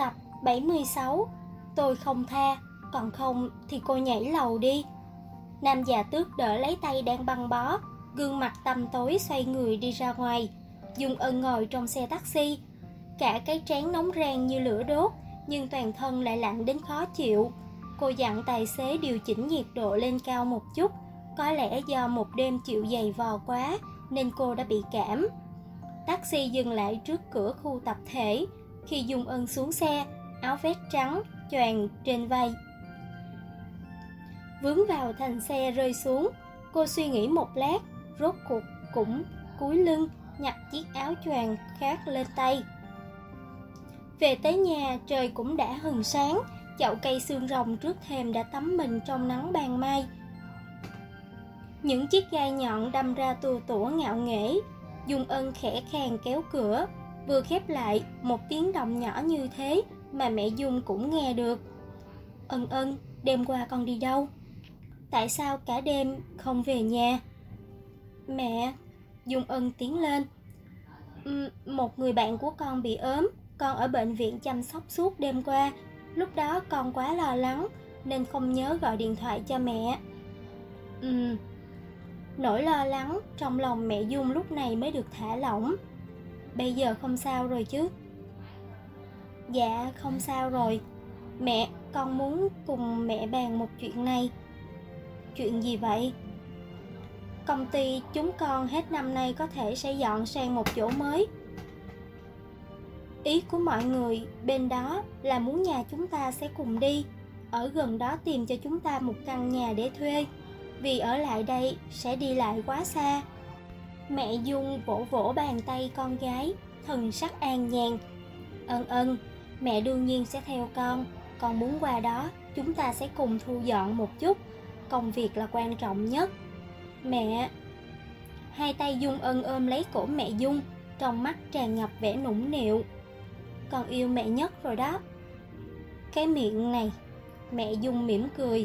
Tập 76. Tôi không tha, còn không thì cô nhảy lầu đi. Nam già tước đỡ lấy tay đang băng bó, gương mặt tăm tối xoay người đi ra ngoài. Dung Ân ngồi trong xe taxi, cả cái trán nóng rang như lửa đốt, nhưng toàn thân lại lạnh đến khó chịu. Cô dặn tài xế điều chỉnh nhiệt độ lên cao một chút. Có lẽ do một đêm chịu giày vò quá nên cô đã bị cảm. Taxi dừng lại trước cửa khu tập thể. Khi Dung Ân xuống xe, áo vest trắng choàng trên vai vướng vào thành xe rơi xuống. Cô suy nghĩ một lát, rốt cuộc cũng cúi lưng nhặt chiếc áo choàng khác lên tay. Về tới nhà, trời cũng đã hừng sáng. Chậu cây xương rồng trước thềm đã tắm mình trong nắng ban mai. Những chiếc gai nhọn đâm ra tua tủa ngạo nghễ. Dung Ân khẽ khàng kéo cửa, vừa khép lại, một tiếng động nhỏ như thế mà mẹ Dung cũng nghe được. Ân, đêm qua con đi đâu? Tại sao cả đêm không về nhà? Mẹ, Dung Ân tiến lên. Một người bạn của con bị ốm, con ở bệnh viện chăm sóc suốt đêm qua. Lúc đó con quá lo lắng nên không nhớ gọi điện thoại cho mẹ. Nỗi lo lắng trong lòng mẹ Dung lúc này mới được thả lỏng. Bây giờ không sao rồi chứ? Dạ không sao rồi. Mẹ, con muốn cùng mẹ bàn một chuyện này. Chuyện gì vậy? Công ty chúng con hết năm nay có thể sẽ dọn sang một chỗ mới. Ý của mọi người bên đó là muốn nhà chúng ta sẽ cùng đi, ở gần đó tìm cho chúng ta một căn nhà để thuê, vì ở lại đây sẽ đi lại quá xa. Mẹ Dung vỗ vỗ bàn tay con gái, thần sắc an nhàn. Ân, mẹ đương nhiên sẽ theo con muốn qua đó chúng ta sẽ cùng thu dọn một chút, công việc là quan trọng nhất. Mẹ. Hai tay Dung Ân ôm lấy cổ mẹ Dung, trong mắt tràn ngập vẻ nũng nịu. Con yêu mẹ nhất rồi đó. Cái miệng này. Mẹ Dung mỉm cười.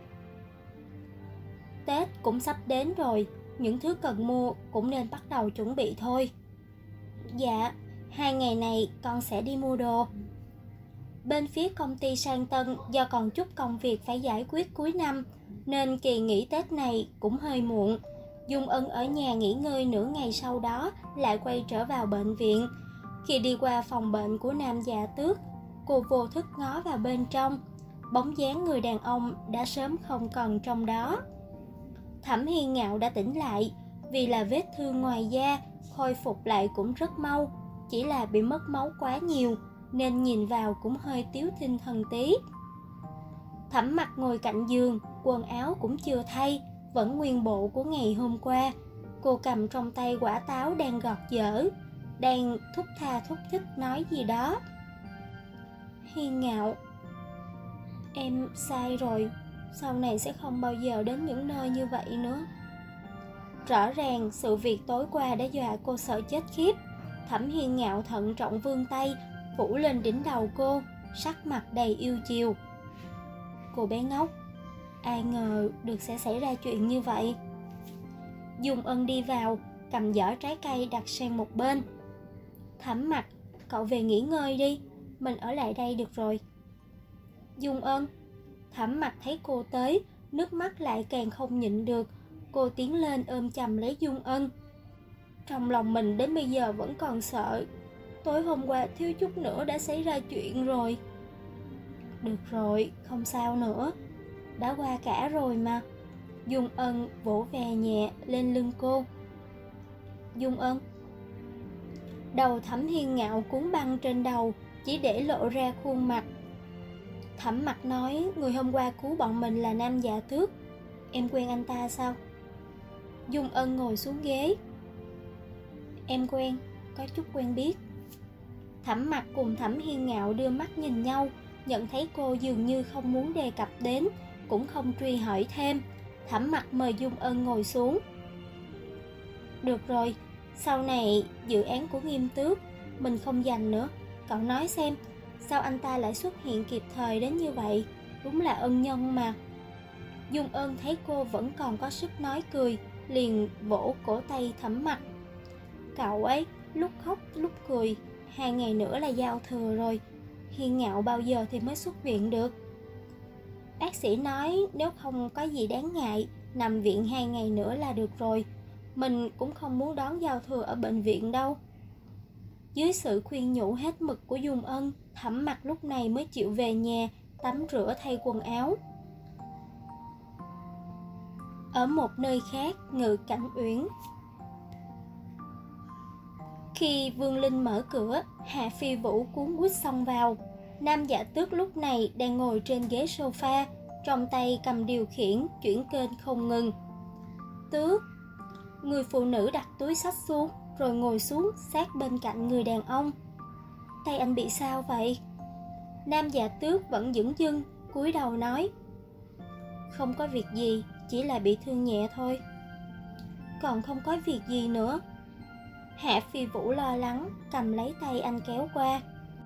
Tết cũng sắp đến rồi, những thứ cần mua cũng nên bắt đầu chuẩn bị thôi. Dạ, 2 ngày này con sẽ đi mua đồ. Bên phía công ty Sang Tân do còn chút công việc phải giải quyết cuối năm, nên kỳ nghỉ Tết này cũng hơi muộn. Dung Ân ở nhà nghỉ ngơi nửa ngày, sau đó lại quay trở vào bệnh viện. Khi đi qua phòng bệnh của Nam già tước, cô vô thức ngó vào bên trong. Bóng dáng người đàn ông đã sớm không còn trong đó. Thẩm Hiên Ngạo đã tỉnh lại, vì là vết thương ngoài da, khôi phục lại cũng rất mau. Chỉ là bị mất máu quá nhiều, nên nhìn vào cũng hơi tiếu tinh thần tí. Thẩm Mặc ngồi cạnh giường, quần áo cũng chưa thay, vẫn nguyên bộ của ngày hôm qua. Cô cầm trong tay quả táo đang gọt dở, đang thúc tha thúc thích nói gì đó. Hiên Ngạo, em sai rồi, sau này sẽ không bao giờ đến những nơi như vậy nữa. Rõ ràng sự việc tối qua đã dọa cô sợ chết khiếp. Thẩm Hiên Ngạo thận trọng vươn tay phủ lên đỉnh đầu cô, sắc mặt đầy yêu chiều. Cô bé ngốc, ai ngờ được sẽ xảy ra chuyện như vậy. Dung Ân đi vào, cầm giỏ trái cây đặt sang một bên. Thẩm Mặc, cậu về nghỉ ngơi đi, mình ở lại đây được rồi. Dung Ân. Thẩm Mặc thấy cô tới, nước mắt lại càng không nhịn được. Cô tiến lên ôm chầm lấy Dung Ân. Trong lòng mình đến bây giờ vẫn còn sợ. Tối hôm qua thiếu chút nữa đã xảy ra chuyện rồi. Được rồi, không sao nữa, đã qua cả rồi mà. Dung Ân vỗ về nhẹ lên lưng cô. Dung Ân. Đầu Thẩm Hiên Ngạo cuốn băng trên đầu, chỉ để lộ ra khuôn mặt. Thẩm Mặc nói người hôm qua cứu bọn mình là Nam già tước. Em quen anh ta sao? Dung Ân ngồi xuống ghế. Em quen, có chút quen biết. Thẩm Mặc cùng Thẩm Hiên Ngạo đưa mắt nhìn nhau, nhận thấy cô dường như không muốn đề cập đến, cũng không truy hỏi thêm. Thẩm Mặc mời Dung Ân ngồi xuống. Được rồi, sau này dự án của Nghiêm Tước mình không giành nữa. Cậu nói xem, sao anh ta lại xuất hiện kịp thời đến như vậy? Đúng là ân nhân mà. Dung Ân thấy cô vẫn còn có sức nói cười, liền vỗ cổ tay Thẩm Mặc. Cậu ấy lúc khóc lúc cười, 2 ngày nữa là giao thừa rồi. Hiên Ngạo bao giờ thì mới xuất viện được? Bác sĩ nói nếu không có gì đáng ngại, nằm viện 2 ngày nữa là được rồi. Mình cũng không muốn đón giao thừa ở bệnh viện đâu. Dưới sự khuyên nhủ hết mực của Dung Ân, Thẩm Mặc lúc này mới chịu về nhà, tắm rửa thay quần áo. Ở một nơi khác, Ngự Cảnh Uyển. Khi Vương Linh mở cửa, Hạ Phi Vũ cuống quýt xông vào. Nam Dạ Tước lúc này đang ngồi trên ghế sofa, trong tay cầm điều khiển, chuyển kênh không ngừng. Tước. Người phụ nữ đặt túi xách xuống, rồi ngồi xuống sát bên cạnh người đàn ông. Tay anh bị sao vậy? Nam Dạ Tước vẫn dửng dưng, cúi đầu nói. Không có việc gì, chỉ là bị thương nhẹ thôi. Còn không có việc gì nữa. Hạ Phi Vũ lo lắng, cầm lấy tay anh kéo qua.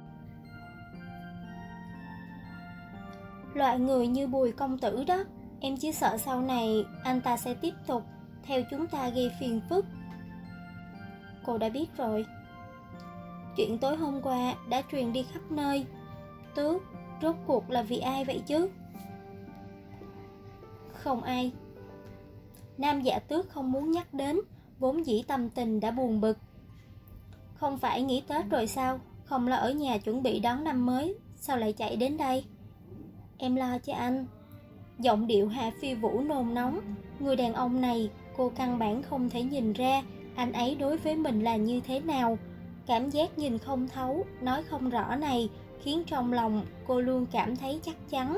Loại người như Bùi công tử đó, em chỉ sợ sau này anh ta sẽ tiếp tục theo chúng ta gây phiền phức. Cô đã biết rồi. Chuyện tối hôm qua đã truyền đi khắp nơi. Tước, rốt cuộc là vì ai vậy chứ? Không ai. Nam Dạ Tước không muốn nhắc đến, vốn dĩ tâm tình đã buồn bực. Không phải nghỉ Tết rồi sao? Không lo ở nhà chuẩn bị đón năm mới, sao lại chạy đến đây? Em lo cho anh. Giọng điệu Hạ Phi Vũ nôn nóng. Người đàn ông này, cô căn bản không thể nhìn ra anh ấy đối với mình là như thế nào. Cảm giác nhìn không thấu, nói không rõ này khiến trong lòng cô luôn cảm thấy chắc chắn.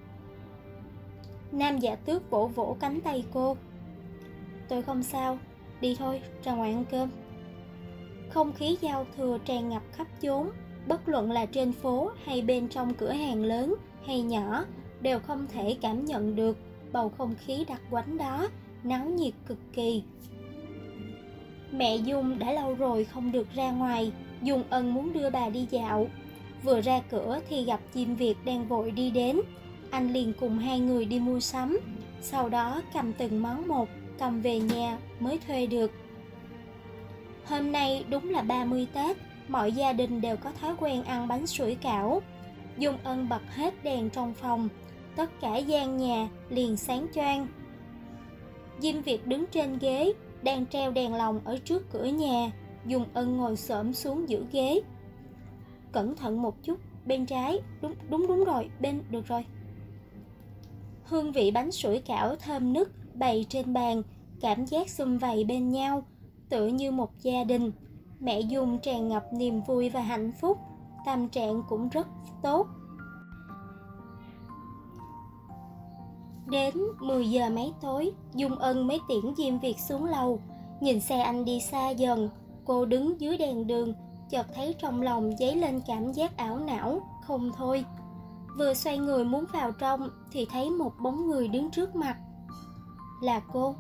Nam Dạ Tước vỗ vỗ cánh tay cô. Tôi không sao, đi thôi, ra ngoài ăn cơm. Không khí giao thừa tràn ngập khắp chốn, bất luận là trên phố hay bên trong cửa hàng lớn hay nhỏ, đều không thể cảm nhận được bầu không khí đặc quánh đó, náo nhiệt cực kỳ. Mẹ Dung đã lâu rồi không được ra ngoài, Dung Ân muốn đưa bà đi dạo. Vừa ra cửa thì gặp Diêm Việt đang vội đi đến. Anh liền cùng hai người đi mua sắm, sau đó cầm từng món một, cầm về nhà mới thuê được. Hôm nay đúng là 30 Tết, mọi gia đình đều có thói quen ăn bánh sủi cảo. Dung Ân bật hết đèn trong phòng, tất cả gian nhà liền sáng choang. Diêm Việt đứng trên ghế, đang treo đèn lồng ở trước cửa nhà. Dung Ân ngồi xổm xuống giữa ghế. Cẩn thận một chút, bên trái, đúng rồi, bên, được rồi. Hương vị bánh sủi cảo thơm nức bày trên bàn, cảm giác sum vầy bên nhau, tựa như một gia đình. Mẹ Dung tràn ngập niềm vui và hạnh phúc, tâm trạng cũng rất tốt. Đến 10 giờ mấy tối, Dung Ân mới tiễn Diêm Việt xuống lầu. Nhìn xe anh đi xa dần, cô đứng dưới đèn đường, chợt thấy trong lòng dấy lên cảm giác ảo não không thôi. Vừa xoay người muốn vào trong thì thấy một bóng người đứng trước mặt. Là cô.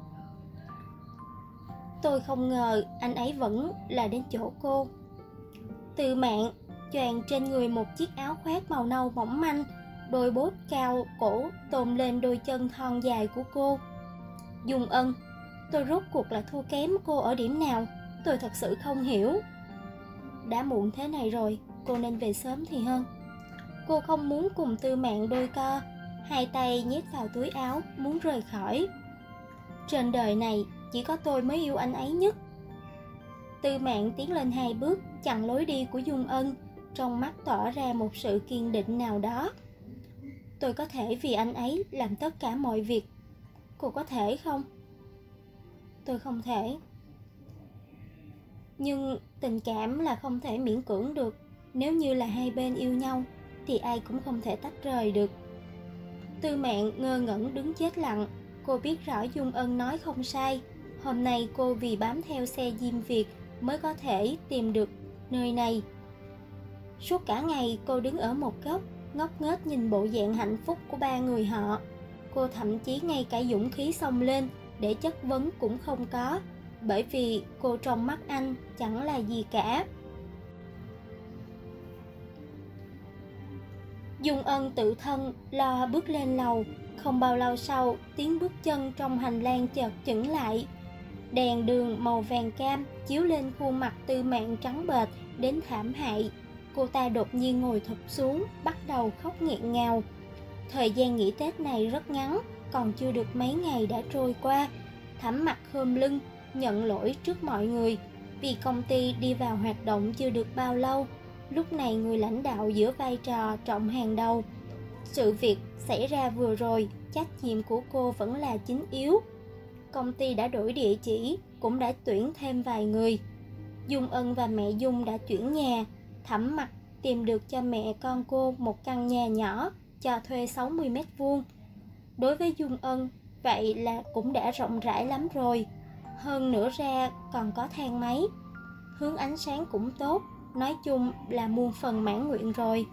Tôi không ngờ anh ấy vẫn là đến chỗ cô. Từ Mạn choàng trên người một chiếc áo khoác màu nâu mỏng manh, đôi bốt cao cổ tôn lên đôi chân thon dài của cô. Dung Ân, tôi rốt cuộc là thua kém cô ở điểm nào? Tôi thật sự không hiểu. Đã muộn thế này rồi, cô nên về sớm thì hơn. Cô không muốn cùng Tư Mạn đôi co, hai tay nhét vào túi áo muốn rời khỏi. Trên đời này chỉ có tôi mới yêu anh ấy nhất. Tư Mạn tiến lên 2 bước, chặn lối đi của Dung Ân, trong mắt tỏ ra một sự kiên định nào đó. Tôi có thể vì anh ấy làm tất cả mọi việc. Cô có thể không? Tôi không thể. Nhưng tình cảm là không thể miễn cưỡng được. Nếu như là hai bên yêu nhau thì ai cũng không thể tách rời được. Tư Mạn ngơ ngẩn đứng chết lặng. Cô biết rõ Dung Ân nói không sai. Hôm nay cô vì bám theo xe Diêm Việt mới có thể tìm được nơi này. Suốt cả ngày cô đứng ở một góc, ngốc nghếch nhìn bộ dạng hạnh phúc của ba người họ. Cô thậm chí ngay cả dũng khí xông lên để chất vấn cũng không có, bởi vì cô trong mắt anh chẳng là gì cả. Dung Ân tự thân lo bước lên lầu. Không bao lâu sau, tiếng bước chân trong hành lang chợt chững lại. Đèn đường màu vàng cam chiếu lên khuôn mặt Tư Mạn trắng bệch đến thảm hại. cô ta đột nhiên ngồi thụp xuống, bắt đầu khóc nghẹn ngào. Thời gian nghỉ Tết này rất ngắn, còn chưa được mấy ngày đã trôi qua. Thẩm Mặc khom lưng, nhận lỗi trước mọi người, vì công ty đi vào hoạt động chưa được bao lâu. Lúc này người lãnh đạo giữ vai trò trọng hàng đầu. Sự việc xảy ra vừa rồi, trách nhiệm của cô vẫn là chính yếu. Công ty đã đổi địa chỉ, cũng đã tuyển thêm vài người. Dung Ân và mẹ Dung đã chuyển nhà. Thẩm Mặc tìm được cho mẹ con cô một căn nhà nhỏ cho thuê 60 mét vuông. Đối với Dung Ân, vậy là cũng đã rộng rãi lắm rồi. Hơn nữa ra còn có thang máy, hướng ánh sáng cũng tốt, nói chung là muôn phần mãn nguyện rồi.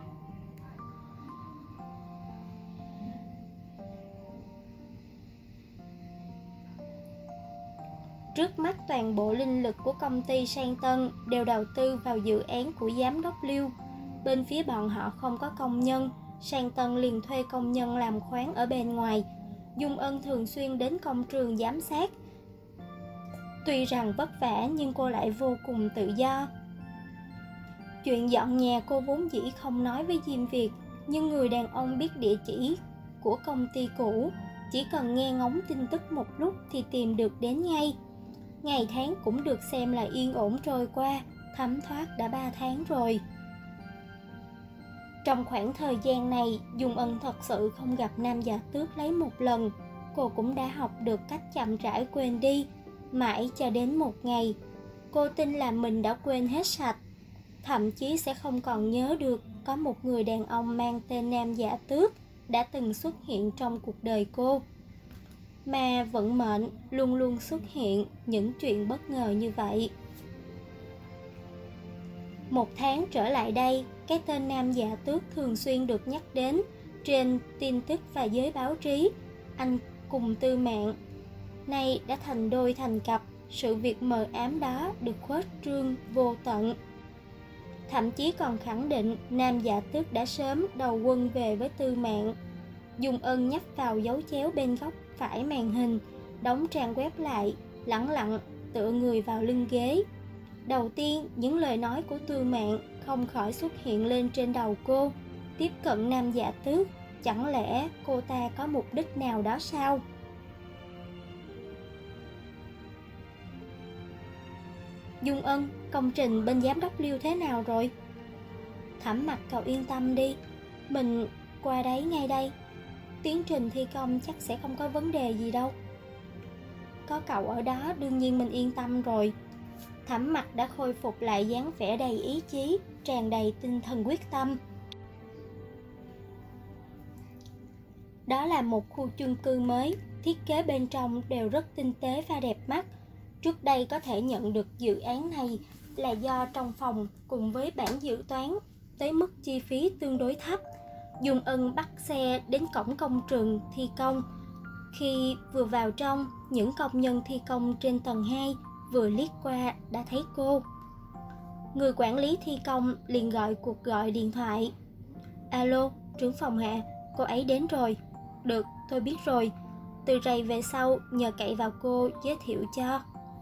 Trước mắt toàn bộ linh lực của công ty Sang Tân đều đầu tư vào dự án của giám đốc Lưu. Bên phía bọn họ không có công nhân, Sang Tân liền thuê công nhân làm khoán ở bên ngoài. Dung Ân thường xuyên đến công trường giám sát. Tuy rằng vất vả nhưng cô lại vô cùng tự do. Chuyện dọn nhà cô vốn dĩ không nói với Diêm Việt, nhưng người đàn ông biết địa chỉ của công ty cũ, chỉ cần nghe ngóng tin tức một lúc thì tìm được đến ngay. Ngày tháng cũng được xem là yên ổn trôi qua, thấm thoát đã 3 tháng rồi. Trong khoảng thời gian này, Dung Ân thật sự không gặp Nam Giả Tước lấy một lần. Cô cũng đã học được cách chậm rãi quên đi. Mãi cho đến một ngày, cô tin là mình đã quên hết sạch. Thậm chí sẽ không còn nhớ được có một người đàn ông mang tên Nam Giả Tước đã từng xuất hiện trong cuộc đời cô. Mà vận mệnh luôn luôn xuất hiện những chuyện bất ngờ như vậy. Một tháng trở lại đây, cái tên Nam Giả Tước thường xuyên được nhắc đến trên tin tức và giới báo chí. Anh cùng Tư Mạn nay đã thành đôi thành cặp, sự việc mờ ám đó được khuếch trương vô tận. Thậm chí còn khẳng định Nam Giả Tước đã sớm đầu quân về với Tư Mạn. Dung Ân nhấp vào dấu chéo bên góc phải màn hình, đóng trang web lại, lẳng lặng tựa người vào lưng ghế. Đầu tiên, những lời nói của Tư Mạn không khỏi xuất hiện lên trên đầu cô. Tiếp cận Nam Giả Tước, chẳng lẽ cô ta có mục đích nào đó sao? Dung Ân, công trình bên giám đốc Lưu thế nào rồi? Thẩm Mặc, cậu yên tâm đi, mình qua đấy ngay đây. Tiến trình thi công chắc sẽ không có vấn đề gì đâu. Có cậu ở đó đương nhiên mình yên tâm rồi. Thẩm Mặc đã khôi phục lại dáng vẻ đầy ý chí, tràn đầy tinh thần quyết tâm. Đó là một khu chung cư mới, thiết kế bên trong đều rất tinh tế và đẹp mắt. Trước đây có thể nhận được dự án này là do trong phòng cùng với bản dự toán tới mức chi phí tương đối thấp. Dung Ân bắt xe đến cổng công trường thi công. Khi vừa vào trong, những công nhân thi công trên tầng 2 vừa liếc qua đã thấy cô. Người quản lý thi công liền gọi cuộc gọi điện thoại. Alo, trưởng phòng Hạ, cô ấy đến rồi. Được, tôi biết rồi. Từ rày về sau nhờ cậy vào cô giới thiệu cho.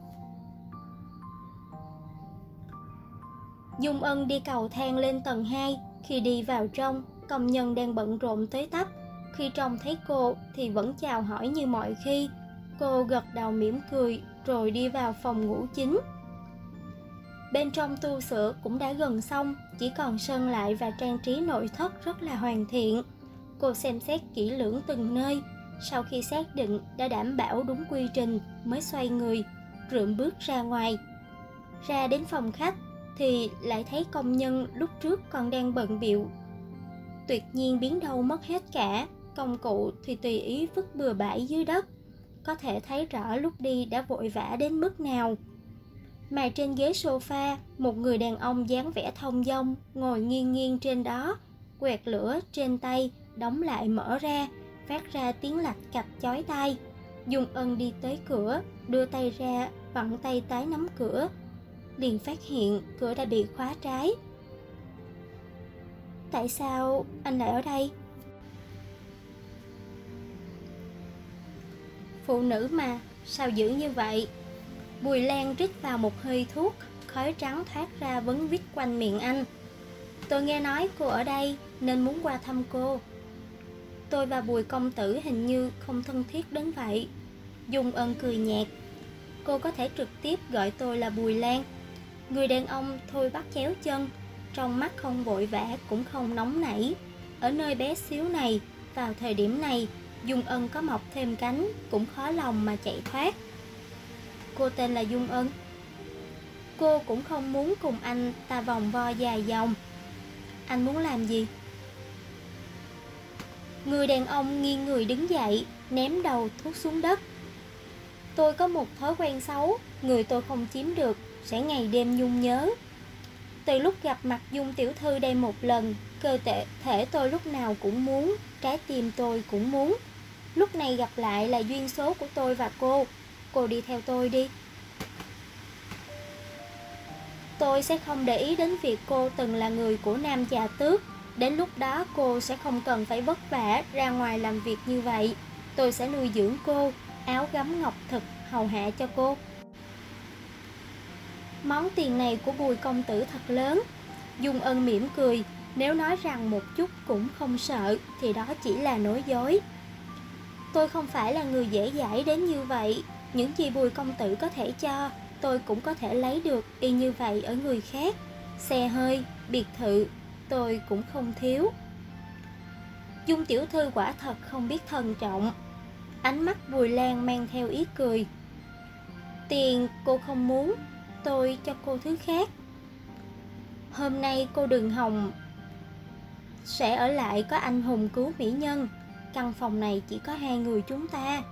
Dung Ân đi cầu thang lên tầng 2. Khi đi vào trong, công nhân đang bận rộn tới tấp. Khi trông thấy cô thì vẫn chào hỏi như mọi khi. Cô gật đầu mỉm cười rồi đi vào phòng ngủ chính. Bên trong tu sửa cũng đã gần xong, chỉ còn sơn lại và trang trí nội thất rất là hoàn thiện. Cô xem xét kỹ lưỡng từng nơi. Sau khi xác định đã đảm bảo đúng quy trình mới xoay người, rượm bước ra ngoài. Ra đến phòng khách thì lại thấy công nhân lúc trước còn đang bận bịu tuyệt nhiên biến đâu mất hết cả. Công cụ thì tùy ý vứt bừa bãi dưới đất, có thể thấy rõ lúc đi đã vội vã đến mức nào. Mà trên ghế sofa, một người đàn ông dáng vẻ thông dong ngồi nghiêng nghiêng trên đó, quẹt lửa trên tay đóng lại mở ra, phát ra tiếng lạch cạch chói tai. Dung Ân đi tới cửa, đưa tay ra vặn tay tái nắm cửa, liền phát hiện cửa đã bị khóa trái. Tại sao anh lại ở đây? Phụ nữ mà, sao dữ như vậy? Bùi Lan rít vào một hơi thuốc, khói trắng thoát ra vấn vít quanh miệng anh. Tôi nghe nói cô ở đây nên muốn qua thăm cô. Tôi và Bùi công tử hình như không thân thiết đến vậy. Dung Ân cười nhạt. Cô có thể trực tiếp gọi tôi là Bùi Lan. Người đàn ông thôi bắt chéo chân, trong mắt không vội vã cũng không nóng nảy. Ở nơi bé xíu này, vào thời điểm này, Dung Ân có mọc thêm cánh cũng khó lòng mà chạy thoát. Cô tên là Dung Ân. Cô cũng không muốn cùng anh ta vòng vo dài dòng. Anh muốn làm gì? Người đàn ông nghiêng người đứng dậy, ném đầu thuốc xuống đất. Tôi có một thói quen xấu, người tôi không chiếm được sẽ ngày đêm nhung nhớ. Từ lúc gặp mặt Dung tiểu thư đây một lần, cơ thể tôi lúc nào cũng muốn, trái tim tôi cũng muốn. Lúc này gặp lại là duyên số của tôi và cô đi theo tôi đi. Tôi sẽ không để ý đến việc cô từng là người của Nam Trà Tước. Đến lúc đó cô sẽ không cần phải vất vả ra ngoài làm việc như vậy. Tôi sẽ nuôi dưỡng cô, áo gấm ngọc thực, hầu hạ cho cô. Món tiền này của Bùi công tử thật lớn. Dung Ân mỉm cười. Nếu nói rằng một chút cũng không sợ thì đó chỉ là nói dối. Tôi không phải là người dễ dãi đến như vậy. Những gì Bùi công tử có thể cho, tôi cũng có thể lấy được y như vậy ở người khác. Xe hơi, biệt thự, tôi cũng không thiếu. Dung tiểu thư quả thật không biết thận trọng. Ánh mắt Bùi Lan mang theo ý cười. Tiền cô không muốn, tôi cho cô thứ khác. Hôm nay cô đừng hòng sẽ ở lại có anh hùng cứu mỹ nhân. Căn phòng này chỉ có hai người chúng ta.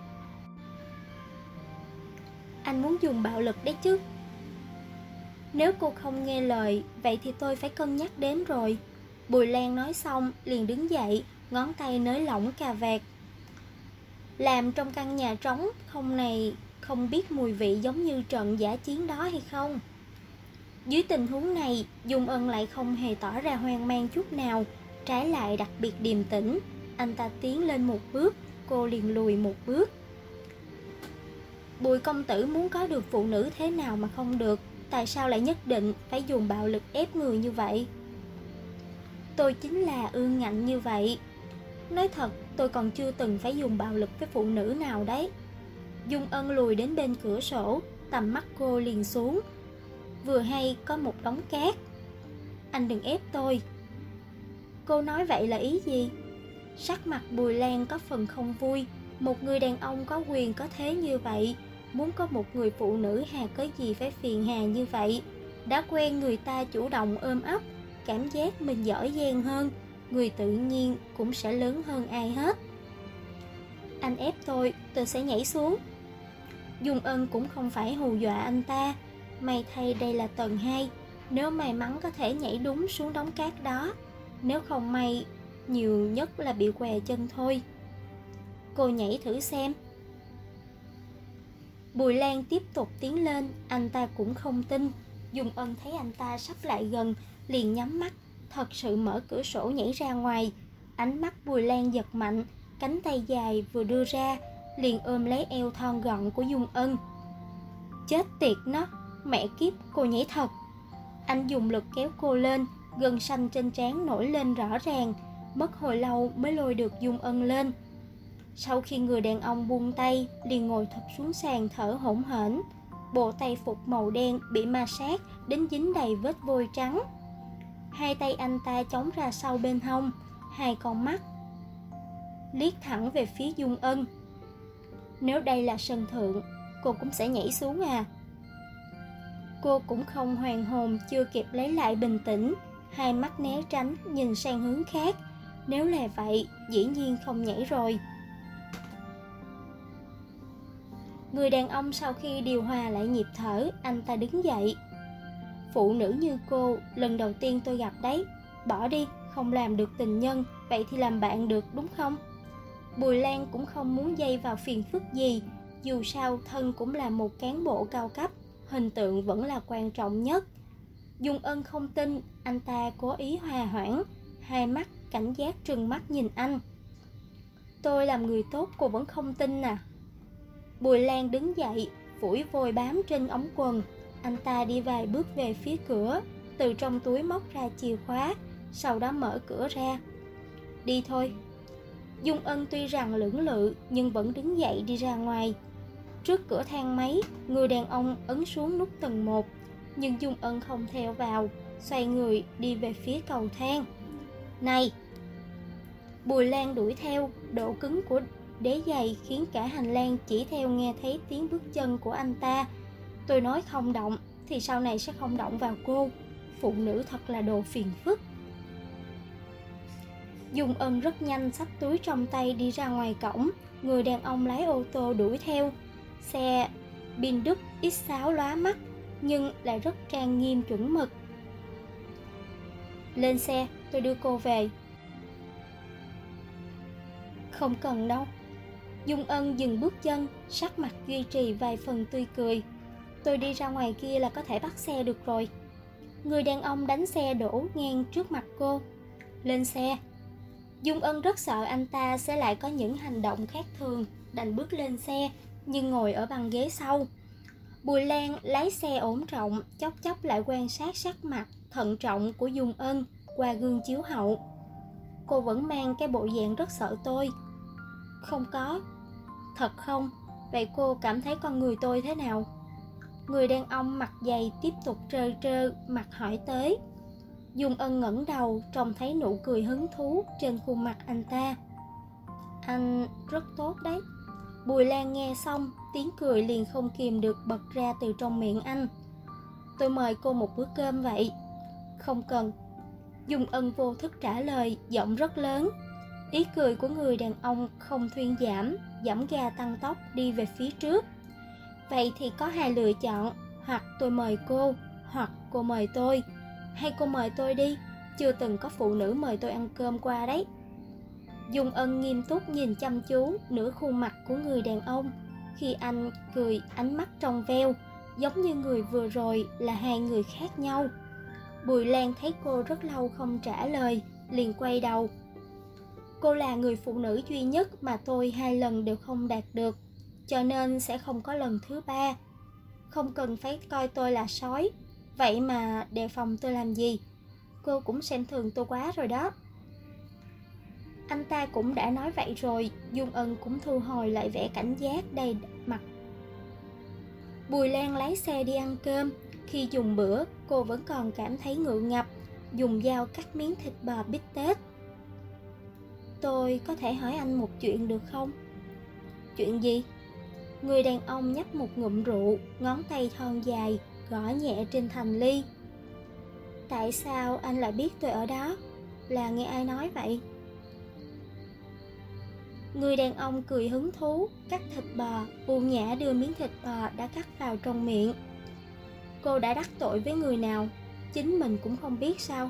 Anh muốn dùng bạo lực đấy chứ? Nếu cô không nghe lời, vậy thì tôi phải cân nhắc đến rồi. Bùi Lan nói xong liền đứng dậy, ngón tay nới lỏng cà vạt. Làm trong căn nhà trống không này không biết mùi vị giống như trận dã chiến đó hay không? Dưới tình huống này, Dung Ân lại không hề tỏ ra hoang mang chút nào, trái lại đặc biệt điềm tĩnh. Anh ta tiến lên một bước, cô liền lùi một bước. Bùi công tử muốn có được phụ nữ thế nào mà không được? Tại sao lại nhất định phải dùng bạo lực ép người như vậy? Tôi chính là ương ngạnh như vậy. Nói thật, tôi còn chưa từng phải dùng bạo lực với phụ nữ nào đấy. Dung Ân lùi đến bên cửa sổ, tầm mắt cô liền xuống. Vừa hay có một đống cát. Anh đừng ép tôi. Cô nói vậy là ý gì? Sắc mặt Bùi Lan có phần không vui. Một người đàn ông có quyền có thế như vậy, muốn có một người phụ nữ hà cớ gì phải phiền hà như vậy. Đã quen người ta chủ động ôm ấp, cảm giác mình giỏi giang hơn, người tự nhiên cũng sẽ lớn hơn ai hết. Anh ép tôi sẽ nhảy xuống. Dung Ân cũng không phải hù dọa anh ta. May thay đây là tầng 2, nếu may mắn có thể nhảy đúng xuống đống cát đó. Nếu không may, nhiều nhất là bị què chân thôi. Cô nhảy thử xem. Bùi Lan tiếp tục tiến lên, anh ta cũng không tin. Dung Ân thấy anh ta sắp lại gần, liền nhắm mắt, thật sự mở cửa sổ nhảy ra ngoài. Ánh mắt Bùi Lan giật mạnh, cánh tay dài vừa đưa ra, liền ôm lấy eo thon gọn của Dung Ân. Chết tiệt nó, mẹ kiếp, cô nhảy thật. Anh dùng lực kéo cô lên, gân xanh trên trán nổi lên rõ ràng. Mất hồi lâu mới lôi được Dung Ân lên. Sau khi người đàn ông buông tay, liền ngồi thụp xuống sàn thở hổn hển. Bộ tây phục màu đen bị ma sát đến dính đầy vết vôi trắng. Hai tay anh ta chống ra sau bên hông, hai con mắt liếc thẳng về phía Dung Ân. Nếu đây là sân thượng, cô cũng sẽ nhảy xuống à? Cô cũng không hoàn hồn, chưa kịp lấy lại bình tĩnh, hai mắt né tránh nhìn sang hướng khác. Nếu là vậy, dĩ nhiên không nhảy rồi. Người đàn ông sau khi điều hòa lại nhịp thở, anh ta đứng dậy. Phụ nữ như cô, lần đầu tiên tôi gặp đấy. Bỏ đi, không làm được tình nhân, vậy thì làm bạn được đúng không? Bùi Lan cũng không muốn dây vào phiền phức gì. Dù sao thân cũng là một cán bộ cao cấp, hình tượng vẫn là quan trọng nhất. Dung Ân không tin, anh ta cố ý hòa hoãn, hai mắt cảnh giác trừng mắt nhìn anh. Tôi làm người tốt cô vẫn không tin à? Bùi Lan đứng dậy, phủi vôi bám trên ống quần. Anh ta đi vài bước về phía cửa, từ trong túi móc ra chìa khóa, sau đó mở cửa ra. Đi thôi. Dung Ân tuy rằng lưỡng lự nhưng vẫn đứng dậy đi ra ngoài. Trước cửa thang máy, người đàn ông ấn xuống nút tầng 1, nhưng Dung Ân không theo vào, xoay người đi về phía cầu thang. Này! Bùi Lan đuổi theo, độ cứng của đế giày khiến cả hành lang chỉ theo nghe thấy tiếng bước chân của anh ta. Tôi nói không động thì sau này sẽ không động vào cô. Phụ nữ thật là đồ phiền phức. Dung Ân rất nhanh xách túi trong tay đi ra ngoài cổng. Người đàn ông lái ô tô đuổi theo. Xe Bin Đức X6 lóa mắt nhưng lại rất trang nghiêm chuẩn mực. Lên xe, tôi đưa cô về. Không cần đâu. Dung Ân dừng bước chân, sắc mặt duy trì vài phần tươi cười. Tôi đi ra ngoài kia là có thể bắt xe được rồi. Người đàn ông đánh xe đổ ngang trước mặt cô. Lên xe. Dung Ân rất sợ anh ta sẽ lại có những hành động khác thường, đành bước lên xe nhưng ngồi ở băng ghế sau. Bùi Lan lái xe ổn trọng, chốc chốc lại quan sát sắc mặt thận trọng của Dung Ân qua gương chiếu hậu. Cô vẫn mang cái bộ dạng rất sợ tôi. Không có. Thật không? Vậy cô cảm thấy con người tôi thế nào? Người đàn ông mặt dày tiếp tục trơ trơ mặt hỏi tới. Dung Ân ngẩng đầu, trông thấy nụ cười hứng thú trên khuôn mặt anh ta. Anh rất tốt đấy. Bùi Lan nghe xong, tiếng cười liền không kìm được bật ra từ trong miệng anh. Tôi mời cô một bữa cơm vậy. Không cần. Dung Ân vô thức trả lời, giọng rất lớn. Ý cười của người đàn ông không thuyên giảm, giẫm ga tăng tốc đi về phía trước. Vậy thì có hai lựa chọn, hoặc tôi mời cô, hoặc cô mời tôi. Hay cô mời tôi đi, chưa từng có phụ nữ mời tôi ăn cơm qua đấy. Dung Ân nghiêm túc nhìn chăm chú nửa khuôn mặt của người đàn ông. Khi anh cười, ánh mắt trong veo, giống như người vừa rồi là hai người khác nhau. Bùi Lan thấy cô rất lâu không trả lời, liền quay đầu. Cô là người phụ nữ duy nhất mà tôi 2 lần đều không đạt được, cho nên sẽ không có lần thứ 3. Không cần phải coi tôi là sói, vậy mà đề phòng tôi làm gì? Cô cũng xem thường tôi quá rồi đó. Anh ta cũng đã nói vậy rồi. Dung Ân cũng thu hồi lại vẻ cảnh giác đầy mặt. Bùi Lan lái xe đi ăn cơm. Khi dùng bữa, cô vẫn còn cảm thấy ngượng ngập, dùng dao cắt miếng thịt bò bít tết. Tôi có thể hỏi anh một chuyện được không? Chuyện gì? Người đàn ông nhấp một ngụm rượu, ngón tay thon dài gõ nhẹ trên thành ly. Tại sao anh lại biết tôi ở đó? Là nghe ai nói vậy? Người đàn ông cười hứng thú, cắt thịt bò, u nhã đưa miếng thịt bò đã cắt vào trong miệng. Cô đã đắc tội với người nào, chính mình cũng không biết sao?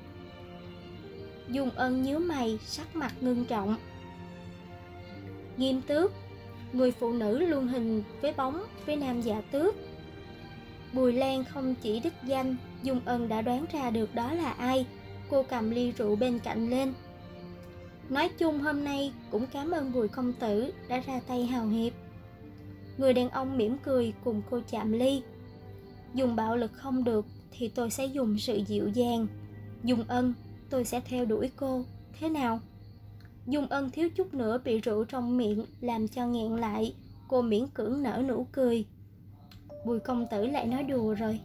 Dung Ân nhíu mày, sắc mặt ngưng trọng. Nghiêm Tước, người phụ nữ luôn hình với bóng với nam giả tước. Bùi Lan không chỉ đích danh, Dung Ân đã đoán ra được đó là ai. Cô cầm ly rượu bên cạnh lên. Nói chung hôm nay cũng cảm ơn Bùi công tử đã ra tay hào hiệp. Người đàn ông mỉm cười cùng cô chạm ly. Dùng bạo lực không được thì tôi sẽ dùng sự dịu dàng. Dung Ân, tôi sẽ theo đuổi cô, thế nào? Dung Ân thiếu chút nữa bị rượu trong miệng làm cho nghẹn lại. Cô miễn cưỡng nở nụ cười. Bùi công tử lại nói đùa rồi.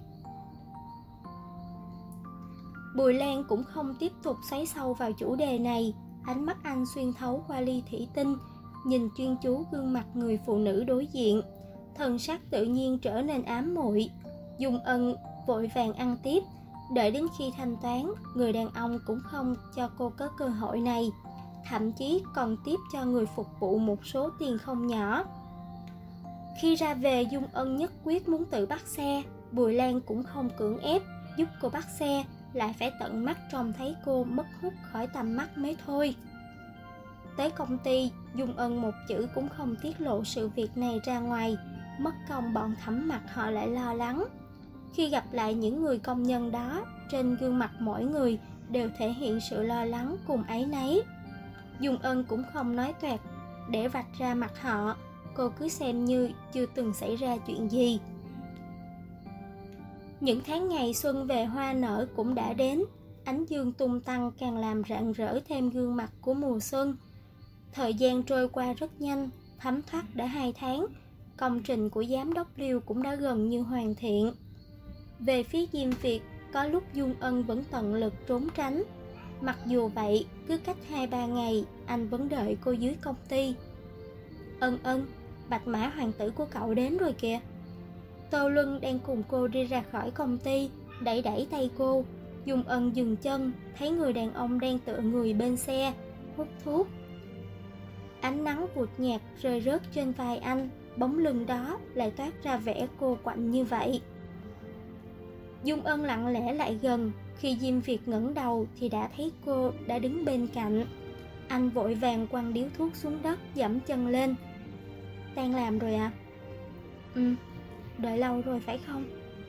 Bùi Lan cũng không tiếp tục xoáy sâu vào chủ đề này. Ánh mắt anh xuyên thấu qua ly thủy tinh, nhìn chuyên chú gương mặt người phụ nữ đối diện. Thần sắc tự nhiên trở nên ám muội. Dung Ân vội vàng ăn tiếp. Đợi đến khi thanh toán, người đàn ông cũng không cho cô có cơ hội này, thậm chí còn tiếp cho người phục vụ một số tiền không nhỏ. Khi ra về, Dung Ân nhất quyết muốn tự bắt xe. Bùi Lan cũng không cưỡng ép giúp cô bắt xe, lại phải tận mắt trông thấy cô mất hút khỏi tầm mắt mới thôi. Tới công ty, Dung Ân một chữ cũng không tiết lộ sự việc này ra ngoài, mất công bọn Thẩm Mặc họ lại lo lắng. Khi gặp lại những người công nhân đó, trên gương mặt mỗi người đều thể hiện sự lo lắng cùng áy náy. Dung Ân cũng không nói toạc để vạch ra mặt họ, cô cứ xem như chưa từng xảy ra chuyện gì. Những tháng ngày xuân về hoa nở cũng đã đến. ánh dương tung tăng càng làm rạng rỡ thêm gương mặt của mùa xuân. Thời gian trôi qua rất nhanh, thấm thoát đã 2 tháng, công trình của giám đốc Liêu cũng đã gần như hoàn thiện. Về phía Diêm Việt, có lúc Dung Ân vẫn tận lực trốn tránh. Mặc dù vậy, cứ cách 2-3 ngày, anh vẫn đợi cô dưới công ty. Ân Ân, bạch mã hoàng tử của cậu đến rồi kìa. Tô Luân đang cùng cô đi ra khỏi công ty, đẩy đẩy tay cô. Dung Ân dừng chân, thấy người đàn ông đang tựa người bên xe, hút thuốc. Ánh nắng vụt nhạt rơi rớt trên vai anh, bóng lưng đó lại toát ra vẻ cô quạnh như vậy. Dung Ân lặng lẽ lại gần, khi Diêm Việt ngẩng đầu thì đã thấy cô đã đứng bên cạnh. Anh vội vàng quăng điếu thuốc xuống đất, giẫm chân lên. Tan làm rồi à? Đợi lâu rồi phải không?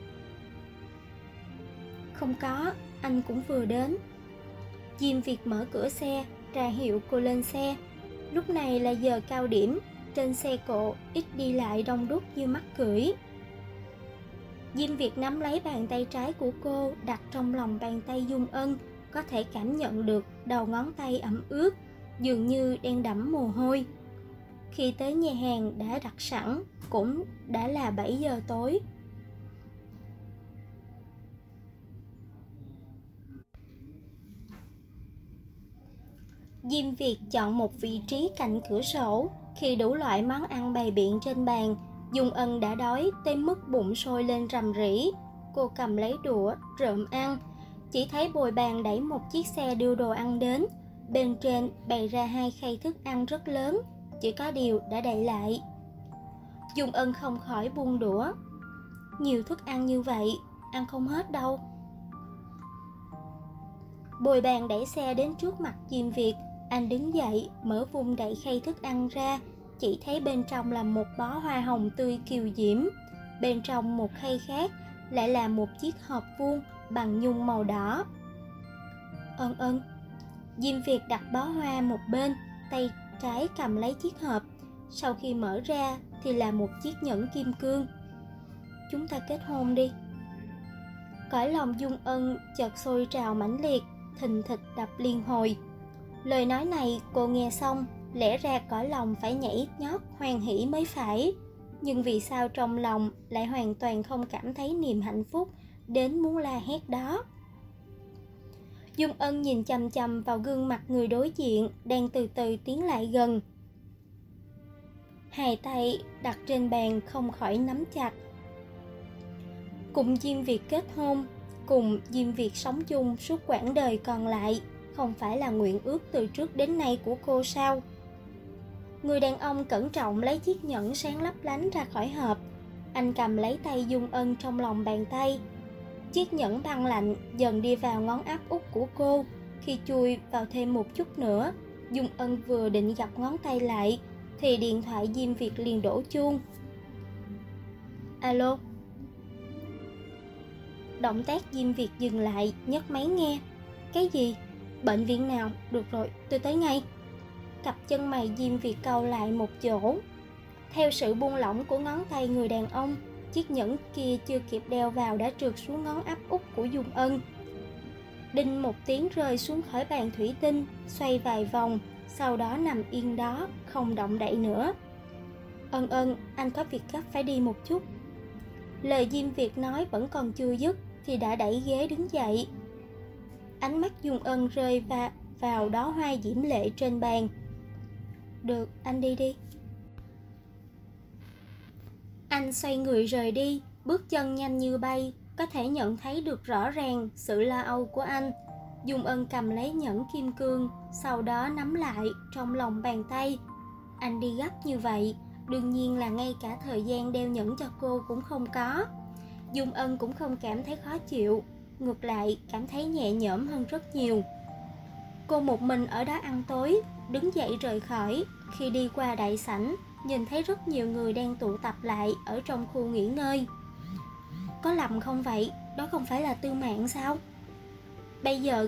Không có, anh cũng vừa đến. Diêm Việt mở cửa xe, ra hiệu cô lên xe. Lúc này là giờ cao điểm, trên xe cộ ít đi lại đông đúc như mắc cưỡi. Diêm Việt nắm lấy bàn tay trái của cô, đặt trong lòng bàn tay Dung Ân, có thể cảm nhận được đầu ngón tay ẩm ướt, dường như đang đẫm mồ hôi. Khi tới nhà hàng đã đặt sẵn, cũng đã là 7 giờ tối. Diêm Việt chọn một vị trí cạnh cửa sổ. Khi đủ loại món ăn bày biện trên bàn, Dung Ân đã đói tới mức bụng sôi lên rầm rĩ. Cô cầm lấy đũa, rợm ăn. Chỉ thấy bồi bàn đẩy một chiếc xe đưa đồ ăn đến. Bên trên bày ra 2 khay thức ăn rất lớn, chỉ có điều đã đậy lại. Dung Ân không khỏi buông đũa. Nhiều thức ăn như vậy, ăn không hết đâu. Bồi bàn đẩy xe đến trước mặt Diêm Việt. Anh đứng dậy, mở vung đậy khay thức ăn ra. Chỉ thấy bên trong là một bó hoa hồng tươi kiều diễm. Bên trong một khay khác lại là một chiếc hộp vuông bằng nhung màu đỏ. Ân Ân. Diêm Việt đặt bó hoa một bên, tay trái cầm lấy chiếc hộp. Sau khi mở ra thì là một chiếc nhẫn kim cương. Chúng ta kết hôn đi. Cõi lòng Dung Ân chợt sôi trào mãnh liệt, thình thịch đập liên hồi. Lời nói này cô nghe xong, lẽ ra cõi lòng phải nhảy nhót hoan hỉ mới phải. Nhưng vì sao trong lòng lại hoàn toàn không cảm thấy niềm hạnh phúc đến muốn la hét đó. Dung Ân nhìn chằm chằm vào gương mặt người đối diện đang từ từ tiến lại gần. 2 tay đặt trên bàn không khỏi nắm chặt. Cùng Diêm Việt kết hôn, cùng Diêm Việt sống chung suốt quãng đời còn lại, không phải là nguyện ước từ trước đến nay của cô sao? Người đàn ông cẩn trọng lấy chiếc nhẫn sáng lấp lánh ra khỏi hộp. Anh cầm lấy tay Dung Ân trong lòng bàn tay. Chiếc nhẫn băng lạnh dần đi vào ngón áp út của cô. Khi chui vào thêm một chút nữa, Dung Ân vừa định gập ngón tay lại thì điện thoại Diêm Việt liền đổ chuông. Alo. Động tác Diêm Việt dừng lại, nhấc máy nghe. Cái gì? Bệnh viện nào? Được rồi, tôi tới ngay. Cặp chân mày Diêm Việt cau lại một chỗ. Theo sự buông lỏng của ngón tay người đàn ông, chiếc nhẫn kia chưa kịp đeo vào đã trượt xuống ngón áp út của Dung Ân. Đinh một tiếng rơi xuống khỏi bàn thủy tinh, xoay vài vòng, sau đó nằm yên đó, không động đậy nữa. Ân Ân, anh có việc gấp phải đi một chút. Lời Diêm Việt nói vẫn còn chưa dứt thì đã đẩy ghế đứng dậy. Ánh mắt Dung Ân rơi vào đóa hoa diễm lệ trên bàn. Được, anh đi đi. Anh xoay người rời đi, bước chân nhanh như bay, có thể nhận thấy được rõ ràng sự lo âu của anh. Dung Ân cầm lấy nhẫn kim cương, sau đó nắm lại trong lòng bàn tay. Anh đi gấp như vậy, đương nhiên là ngay cả thời gian đeo nhẫn cho cô cũng không có. Dung Ân cũng không cảm thấy khó chịu, ngược lại cảm thấy nhẹ nhõm hơn rất nhiều. Cô một mình ở đó ăn tối, đứng dậy rời khỏi. Khi đi qua đại sảnh, nhìn thấy rất nhiều người đang tụ tập lại ở trong khu nghỉ ngơi. Có lầm không vậy? Đó không phải là Tư Mạn sao? Bây giờ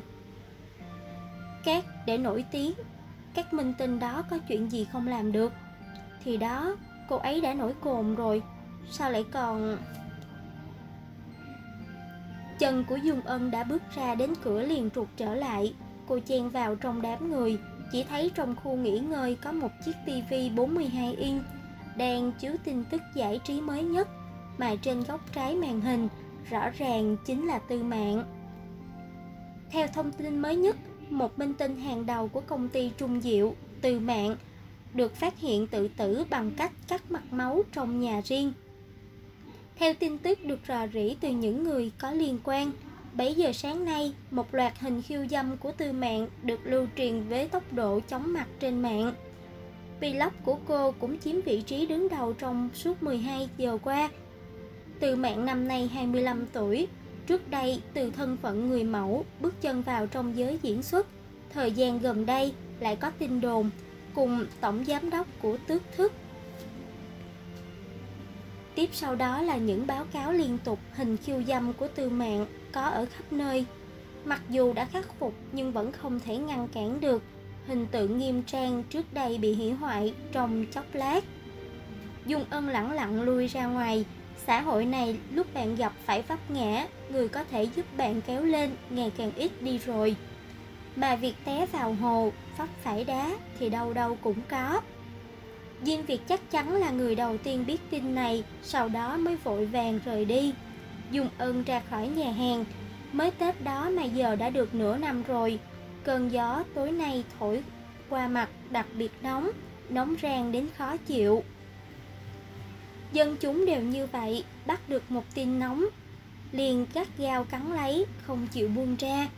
để nổi tiếng, các minh tinh đó có chuyện gì không làm được? Thì đó, cô ấy đã nổi cồn rồi, sao lại còn... Chân của Dung Ân đã bước ra đến cửa liền rụt trở lại. Cô chen vào trong đám người, chỉ thấy trong khu nghỉ ngơi có một chiếc tivi 42 inch đang chiếu tin tức giải trí mới nhất, mà trên góc trái màn hình rõ ràng chính là Tư Mạn. Theo thông tin mới nhất, một minh tinh hàng đầu của công ty Trung Diệu, Tư Mạn, được phát hiện tự tử bằng cách cắt mạch máu trong nhà riêng. Theo tin tức được rò rỉ từ những người có liên quan, 7 giờ sáng nay, một loạt hình khiêu dâm của Tư Mạn được lưu truyền với tốc độ chóng mặt trên mạng. Vlog của cô cũng chiếm vị trí đứng đầu trong suốt 12 giờ qua. Tư Mạn năm nay 25 tuổi, trước đây từ thân phận người mẫu bước chân vào trong giới diễn xuất. Thời gian gần đây lại có tin đồn cùng tổng giám đốc của Tước Thức. Tiếp sau đó là những báo cáo liên tục hình khiêu dâm của Tư Mạn có ở khắp nơi. Mặc dù đã khắc phục nhưng vẫn không thể ngăn cản được hình tượng nghiêm trang trước đây bị hủy hoại trong chốc lát. Dung Ân lẳng lặng lui ra ngoài. Xã hội này lúc bạn gặp phải vấp ngã, người có thể giúp bạn kéo lên ngày càng ít đi rồi. Mà việc té vào hồ, vấp phải đá thì đâu đâu cũng có. Diêm Việt chắc chắn là người đầu tiên biết tin này, sau đó mới vội vàng rời đi. Dung Ân ra khỏi nhà hàng, mới Tết đó mà giờ đã được nửa năm rồi. Cơn gió tối nay thổi qua mặt đặc biệt nóng, nóng rang đến khó chịu. Dân chúng đều như vậy, bắt được một tin nóng, liền gắt gao cắn lấy, không chịu buông ra.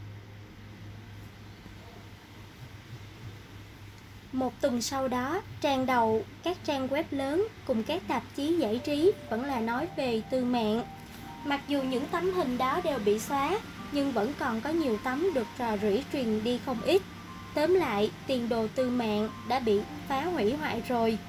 Một tuần sau đó, trang đầu các trang web lớn cùng các tạp chí giải trí vẫn là nói về Tư Mạn. Mặc dù những tấm hình đó đều bị xóa, nhưng vẫn còn có nhiều tấm được rò rỉ truyền đi không ít. Tóm lại, tiền đồ Tư Mạn đã bị phá hủy hoại rồi.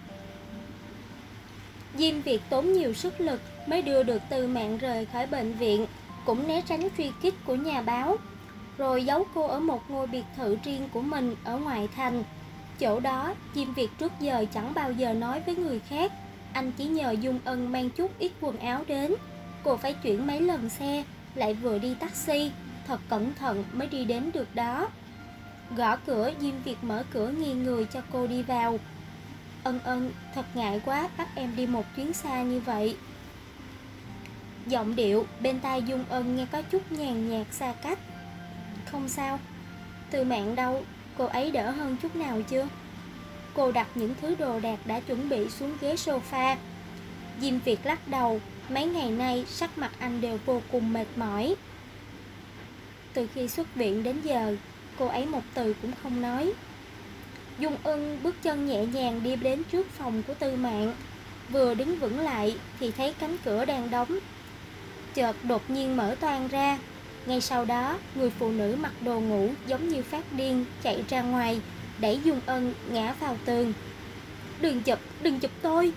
Diêm Việt tốn nhiều sức lực mới đưa được Tư Mạn rời khỏi bệnh viện, cũng né tránh truy kích của nhà báo, rồi giấu cô ở một ngôi biệt thự riêng của mình ở ngoại thành. Chỗ đó, Diêm Việt trước giờ chẳng bao giờ nói với người khác. Anh chỉ nhờ Dung Ân mang chút ít quần áo đến. Cô phải chuyển mấy lần xe, lại vừa đi taxi, thật cẩn thận mới đi đến được đó. Gõ cửa, Diêm Việt mở cửa nghiêng người cho cô đi vào. Ân, thật ngại quá bắt em đi một chuyến xa như vậy. Giọng điệu bên tai Dung Ân nghe có chút nhàn nhạt xa cách. Không sao. Tư Mạn đâu, cô ấy đỡ hơn chút nào chưa? Cô đặt những thứ đồ đạc đã chuẩn bị xuống ghế sofa. Diêm Việt lắc đầu. Mấy ngày nay sắc mặt anh đều vô cùng mệt mỏi. Từ khi xuất viện đến giờ, cô ấy một từ cũng không nói. Dung Ân bước chân nhẹ nhàng đi đến trước phòng của Tư Mạn. Vừa đứng vững lại thì thấy cánh cửa đang đóng, chợt đột nhiên mở toang ra. Ngay sau đó, người phụ nữ mặc đồ ngủ giống như phát điên chạy ra ngoài, đẩy Dung Ân ngã vào tường. Đừng chụp tôi!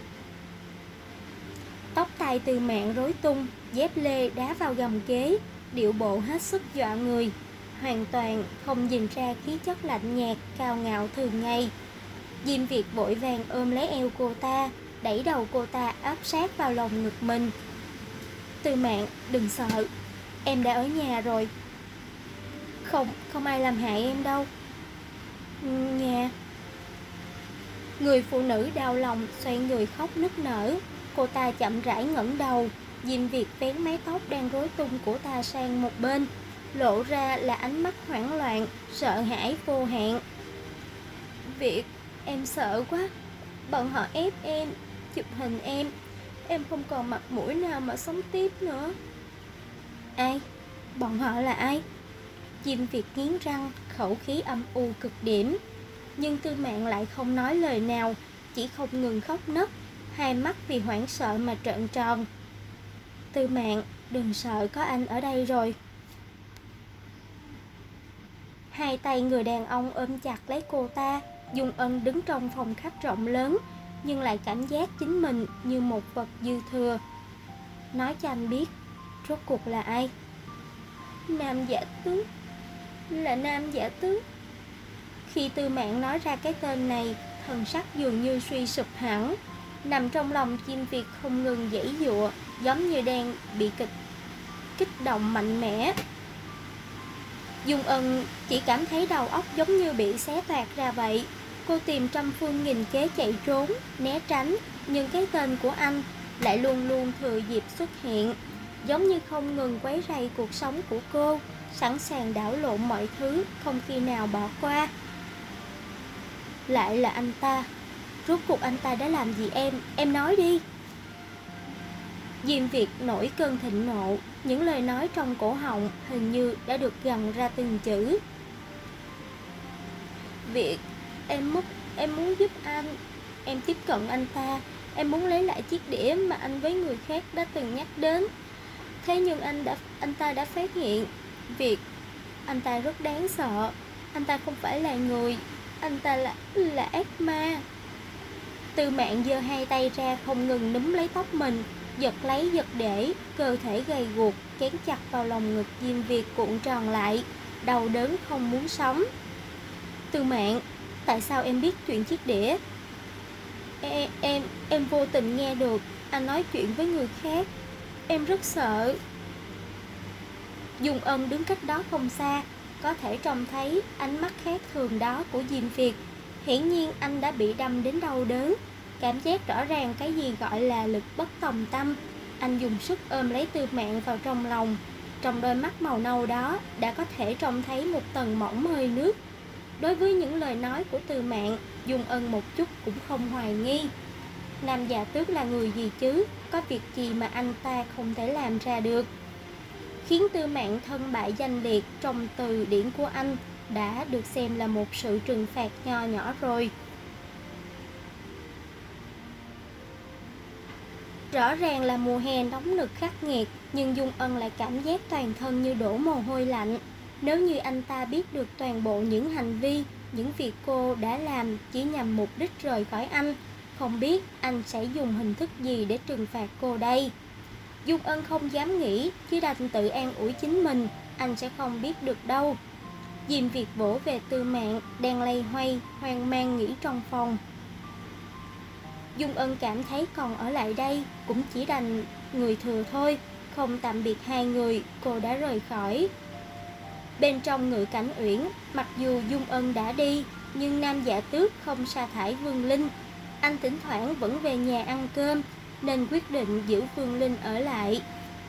Tóc tai Tư Mạn rối tung, dép lê đá vào gầm ghế, điệu bộ hết sức dọa người, hoàn toàn không nhìn ra khí chất lạnh nhạt, cao ngạo thường ngày. Diêm Việt vội vàng ôm lấy eo cô ta, đẩy đầu cô ta áp sát vào lòng ngực mình. Tư Mạn, đừng sợ, em đã ở nhà rồi. Không ai làm hại em đâu. Nhà. Người phụ nữ đau lòng xoay người khóc nức nở. Cô ta chậm rãi ngẩng đầu. Diêm Việt vén mái tóc đang rối tung của ta sang một bên, lộ ra là ánh mắt hoảng loạn, sợ hãi vô hạn. Việt, em sợ quá. Bọn họ ép em, chụp hình em không còn mặt mũi nào mà sống tiếp nữa. Ai? Bọn họ là ai? Diêm Việt nghiến răng, khẩu khí âm u cực điểm. Nhưng Tư Mạn lại không nói lời nào, chỉ không ngừng khóc nấc, hai mắt vì hoảng sợ mà trợn tròn. Tư Mạn, đừng sợ, có anh ở đây rồi. Hai tay người đàn ông ôm chặt lấy cô ta. Dung Ân đứng trong phòng khách rộng lớn, nhưng lại cảm giác chính mình như một vật dư thừa. Nói cho anh biết, rốt cuộc là ai? Nam Giả Tước. Là Nam Giả Tước. Khi Tư Mạn nói ra cái tên này, thần sắc dường như suy sụp hẳn. Nằm trong lòng Diêm Việt không ngừng giãy giụa, giống như đang bị kịch kích động mạnh mẽ. Dung Ân chỉ cảm thấy đầu óc giống như bị xé toạc ra vậy. Cô tìm trăm phương nghìn kế chạy trốn, né tránh, nhưng cái tên của anh lại luôn luôn thừa dịp xuất hiện, giống như không ngừng quấy rầy cuộc sống của cô, sẵn sàng đảo lộn mọi thứ, không khi nào bỏ qua. Lại là anh ta. Rốt cuộc anh ta đã làm gì em nói đi. Diêm Việt nổi cơn thịnh nộ, những lời nói trong cổ họng hình như đã được gằn ra từng chữ. Việt, em muốn giúp anh. Em tiếp cận anh ta, em muốn lấy lại chiếc đĩa mà anh với người khác đã từng nhắc đến. Thế nhưng anh ta đã phát hiện, Việt, anh ta rất đáng sợ. Anh ta không phải là người, anh ta là ác ma. Tư Mạn giơ hai tay ra không ngừng núm lấy tóc mình, giật lấy giật để, cơ thể gầy guộc kén chặt vào lòng ngực Diêm Việt cuộn tròn lại, đau đớn không muốn sống. Tư Mạn, tại sao em biết chuyện chiếc đĩa? Em vô tình nghe được anh nói chuyện với người khác. Em rất sợ. Dung Ân đứng cách đó không xa, có thể trông thấy ánh mắt khác thường đó của Diêm Việt. Hiển nhiên anh đã bị đâm đến đau đớn, cảm giác rõ ràng cái gì gọi là lực bất tòng tâm. Anh dùng sức ôm lấy Tư Mạn vào trong lòng. Trong đôi mắt màu nâu đó đã có thể trông thấy một tầng mỏng hơi nước. Đối với những lời nói của Tư Mạn, Dung Ân một chút cũng không hoài nghi. Nam Dạ Tước là người gì chứ, có việc gì mà anh ta không thể làm ra được. Khiến Tư Mạn thân bại danh liệt trong từ điển của anh đã được xem là một sự trừng phạt nho nhỏ rồi. Rõ ràng là mùa hè nóng nực khắc nghiệt, nhưng Dung Ân lại cảm giác toàn thân như đổ mồ hôi lạnh. Nếu như anh ta biết được toàn bộ những hành vi, những việc cô đã làm chỉ nhằm mục đích rời khỏi anh, không biết anh sẽ dùng hình thức gì để trừng phạt cô đây. Dung Ân không dám nghĩ, chỉ đành tự an ủi chính mình, anh sẽ không biết được đâu. Diêm Việt vỗ về Tư Mạn đang lay hoay, hoang mang nghĩ trong phòng. Dung Ân cảm thấy còn ở lại đây cũng chỉ đành người thừa thôi. Không tạm biệt hai người, cô đã rời khỏi. Bên trong Ngự Cảnh Uyển, mặc dù Dung Ân đã đi, nhưng Nam Dạ Tước không sa thải Vương Linh. Anh thỉnh thoảng vẫn về nhà ăn cơm, nên quyết định giữ Vương Linh ở lại.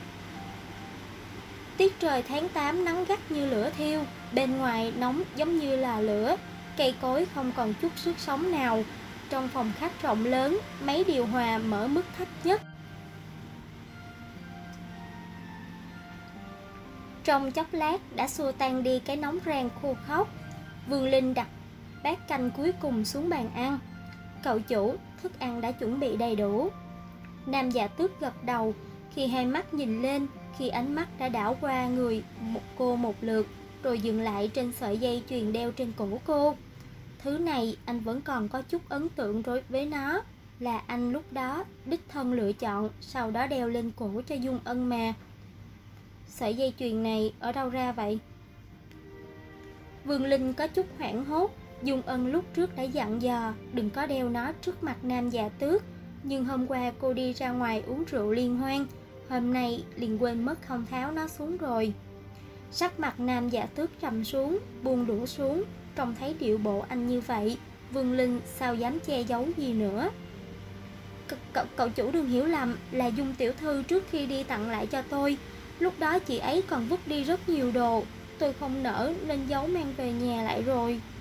Tiết trời tháng 8 nắng gắt như lửa thiêu, bên ngoài nóng giống như là lửa, cây cối không còn chút sức sống nào. Trong phòng khách rộng lớn, máy điều hòa mở mức thấp nhất. Trong chốc lát đã xua tan đi cái nóng rang khô khốc. Vương Linh đặt bát canh cuối cùng xuống bàn ăn. Cậu chủ, thức ăn đã chuẩn bị đầy đủ. Nam Dạ Tước gật đầu, khi hai mắt nhìn lên, khi ánh mắt đã đảo qua người cô một lượt, rồi dừng lại trên sợi dây chuyền đeo trên cổ cô. Thứ này anh vẫn còn có chút ấn tượng đối với nó, là anh lúc đó đích thân lựa chọn, sau đó đeo lên cổ cho Dung Ân mà. Sợi dây chuyền này ở đâu ra vậy? Vương Linh có chút hoảng hốt. Dung Ân lúc trước đã dặn dò đừng có đeo nó trước mặt Nam Dạ Tước, nhưng hôm qua cô đi ra ngoài uống rượu liên hoan, hôm nay liền quên mất không tháo nó xuống rồi. Sắc mặt Nam Dạ Tước trầm xuống, buông đũa xuống. Trông thấy điệu bộ anh như vậy, Vương Linh sao dám che giấu gì nữa. Cậu chủ đừng hiểu lầm, là Dung tiểu thư trước khi đi tặng lại cho tôi. Lúc đó chị ấy còn vứt đi rất nhiều đồ, tôi không nỡ nên giấu mang về nhà lại rồi.